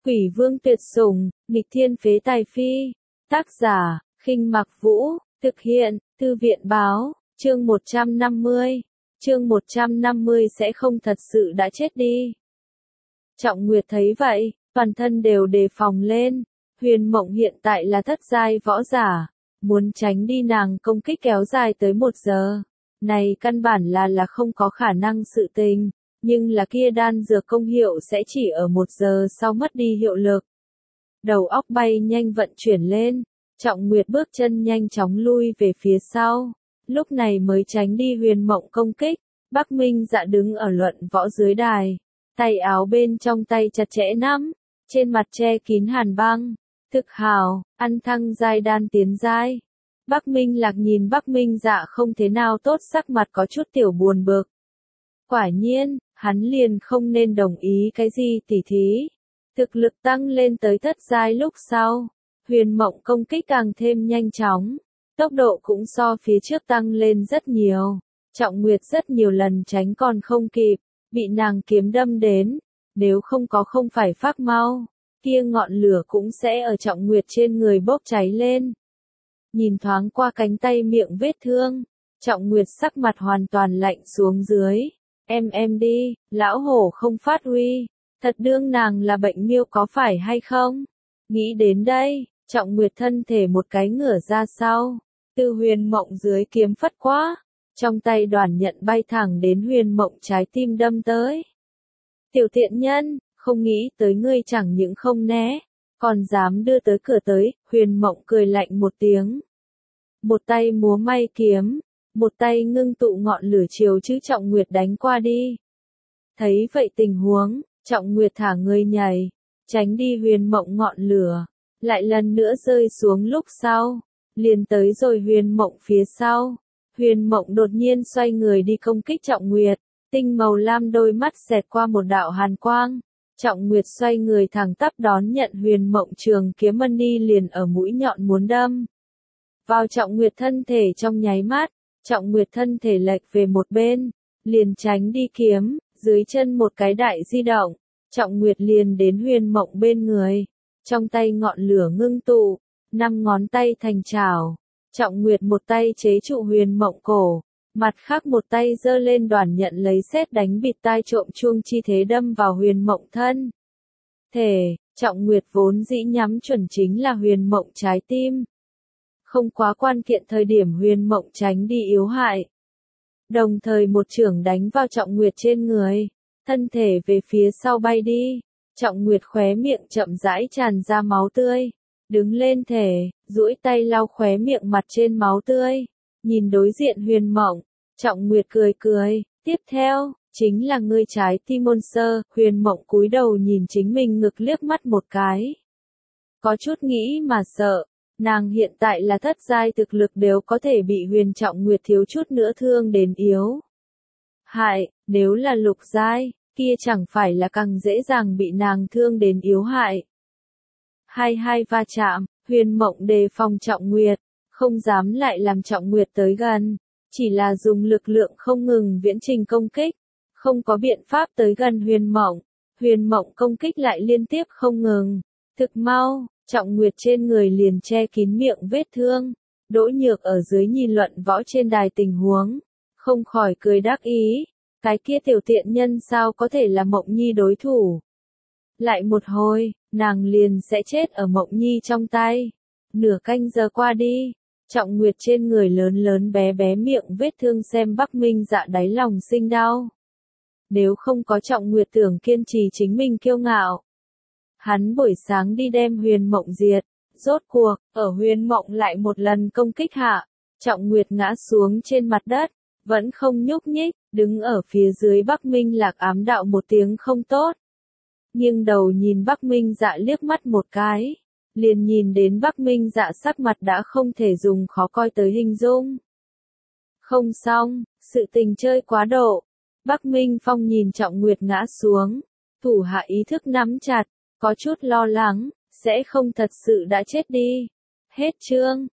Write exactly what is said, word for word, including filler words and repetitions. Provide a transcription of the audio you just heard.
Quỷ vương tuyệt sủng, nghịch thiên phế tài phi. Tác giả, Khinh Mặc Vũ, thực hiện, Thư viện báo, chương một trăm năm mươi. Chương một trăm năm mươi sẽ không thật sự đã chết đi. Trọng Nguyệt thấy vậy, toàn thân đều đề phòng lên. Huyền Mộng hiện tại là thất giai võ giả, muốn tránh đi nàng công kích kéo dài tới một giờ. Này căn bản là là không có khả năng sự tình, nhưng là kia đan dược công hiệu sẽ chỉ ở một giờ sau mất đi hiệu lực. Đầu óc bay nhanh vận chuyển lên, Trọng Nguyệt bước chân nhanh chóng lui về phía sau, lúc này mới tránh đi Huyền Mộng công kích. Bắc Minh Dạ đứng ở luận võ dưới đài, tay áo bên trong tay chặt chẽ nắm, trên mặt che kín hàn băng. Thực hào, ăn thăng giai đan tiến giai. Bắc Minh Lạc nhìn Bắc Minh Dạ không thế nào tốt, sắc mặt có chút tiểu buồn bực. Quả nhiên, hắn liền không nên đồng ý cái gì tỉ thí. Thực lực tăng lên tới thất giai lúc sau, Huyền Mộng công kích càng thêm nhanh chóng, tốc độ cũng so phía trước tăng lên rất nhiều. Trọng Nguyệt rất nhiều lần tránh còn không kịp, bị nàng kiếm đâm đến, nếu không có không phải phác mau, kia ngọn lửa cũng sẽ ở Trọng Nguyệt trên người bốc cháy lên. Nhìn thoáng qua cánh tay miệng vết thương, Trọng Nguyệt sắc mặt hoàn toàn lạnh xuống dưới. Em em đi, lão hổ không phát huy, thật đương nàng là bệnh miêu có phải hay không? Nghĩ đến đây, Trọng Nguyệt thân thể một cái ngửa ra sau, từ Huyền Mộng dưới kiếm phất quá, trong tay đoàn nhận bay thẳng đến Huyền Mộng trái tim đâm tới. Tiểu tiện nhân, không nghĩ tới ngươi chẳng những không né, còn dám đưa tới cửa tới. Huyền Mộng cười lạnh một tiếng. Một tay múa may kiếm, một tay ngưng tụ ngọn lửa chiều chứ Trọng Nguyệt đánh qua đi. Thấy vậy tình huống, Trọng Nguyệt thả người nhảy, tránh đi Huyền Mộng ngọn lửa, lại lần nữa rơi xuống lúc sau, liền tới rồi Huyền Mộng phía sau. Huyền Mộng đột nhiên xoay người đi công kích Trọng Nguyệt, tinh màu lam đôi mắt xẹt qua một đạo hàn quang. Trọng Nguyệt xoay người thẳng tắp đón nhận Huyền Mộng trường kiếm mân đi liền ở mũi nhọn muốn đâm vào Trọng Nguyệt thân thể. Trong nháy mắt, Trọng Nguyệt thân thể lệch về một bên, liền tránh đi kiếm, dưới chân một cái đại di động, Trọng Nguyệt liền đến Huyền Mộng bên người, trong tay ngọn lửa ngưng tụ, năm ngón tay thành chảo, Trọng Nguyệt một tay chế trụ Huyền Mộng cổ, mặt khác một tay giơ lên đoàn nhận lấy sét đánh bịt tai trộm chuông chi thế đâm vào Huyền Mộng thân thể. Trọng Nguyệt vốn dĩ nhắm chuẩn chính là Huyền Mộng trái tim. Không quá quan kiện thời điểm Huyền Mộng tránh đi yếu hại, đồng thời một chưởng đánh vào Trọng Nguyệt trên người, thân thể về phía sau bay đi. Trọng Nguyệt khóe miệng chậm rãi tràn ra máu tươi, đứng lên thể, duỗi tay lau khóe miệng mặt trên máu tươi, nhìn đối diện Huyền Mộng, Trọng Nguyệt cười cười, tiếp theo, chính là ngươi trái tim monster. Huyền Mộng cúi đầu nhìn chính mình ngực liếc mắt một cái, có chút nghĩ mà sợ. Nàng hiện tại là thất giai, thực lực đều có thể bị Huyền Trọng Nguyệt thiếu chút nữa thương đến yếu hại, nếu là lục giai, kia chẳng phải là càng dễ dàng bị nàng thương đến yếu hại. Hai hai va chạm, Huyền Mộng đề phòng Trọng Nguyệt, không dám lại làm Trọng Nguyệt tới gần, chỉ là dùng lực lượng không ngừng viễn trình công kích, không có biện pháp tới gần Huyền Mộng. Huyền Mộng công kích lại liên tiếp không ngừng, thực mau, Trọng Nguyệt trên người liền che kín miệng vết thương. Đỗ Nhược ở dưới nhìn luận võ trên đài tình huống, không khỏi cười đắc ý, cái kia tiểu tiện nhân sao có thể là Mộng Nhi đối thủ. Lại một hồi, nàng liền sẽ chết ở Mộng Nhi trong tay. Nửa canh giờ qua đi, Trọng Nguyệt trên người lớn lớn bé bé miệng vết thương xem Bắc Minh Dạ đáy lòng sinh đau. Nếu không có Trọng Nguyệt tưởng kiên trì chính mình kiêu ngạo, hắn buổi sáng đi đem Huyền Mộng diệt. Rốt cuộc, ở Huyền Mộng lại một lần công kích hạ, Trọng Nguyệt ngã xuống trên mặt đất, vẫn không nhúc nhích, đứng ở phía dưới. Bắc Minh Lạc ám đạo một tiếng không tốt, nhưng đầu nhìn Bắc Minh Dạ liếc mắt một cái, liền nhìn đến Bắc Minh Dạ sắc mặt đã không thể dùng khó coi tới hình dung. Không xong, sự tình chơi quá độ. Bắc Minh Phong nhìn Trọng Nguyệt ngã xuống, thủ hạ ý thức nắm chặt, có chút lo lắng, sẽ không thật sự đã chết đi. Hết chương.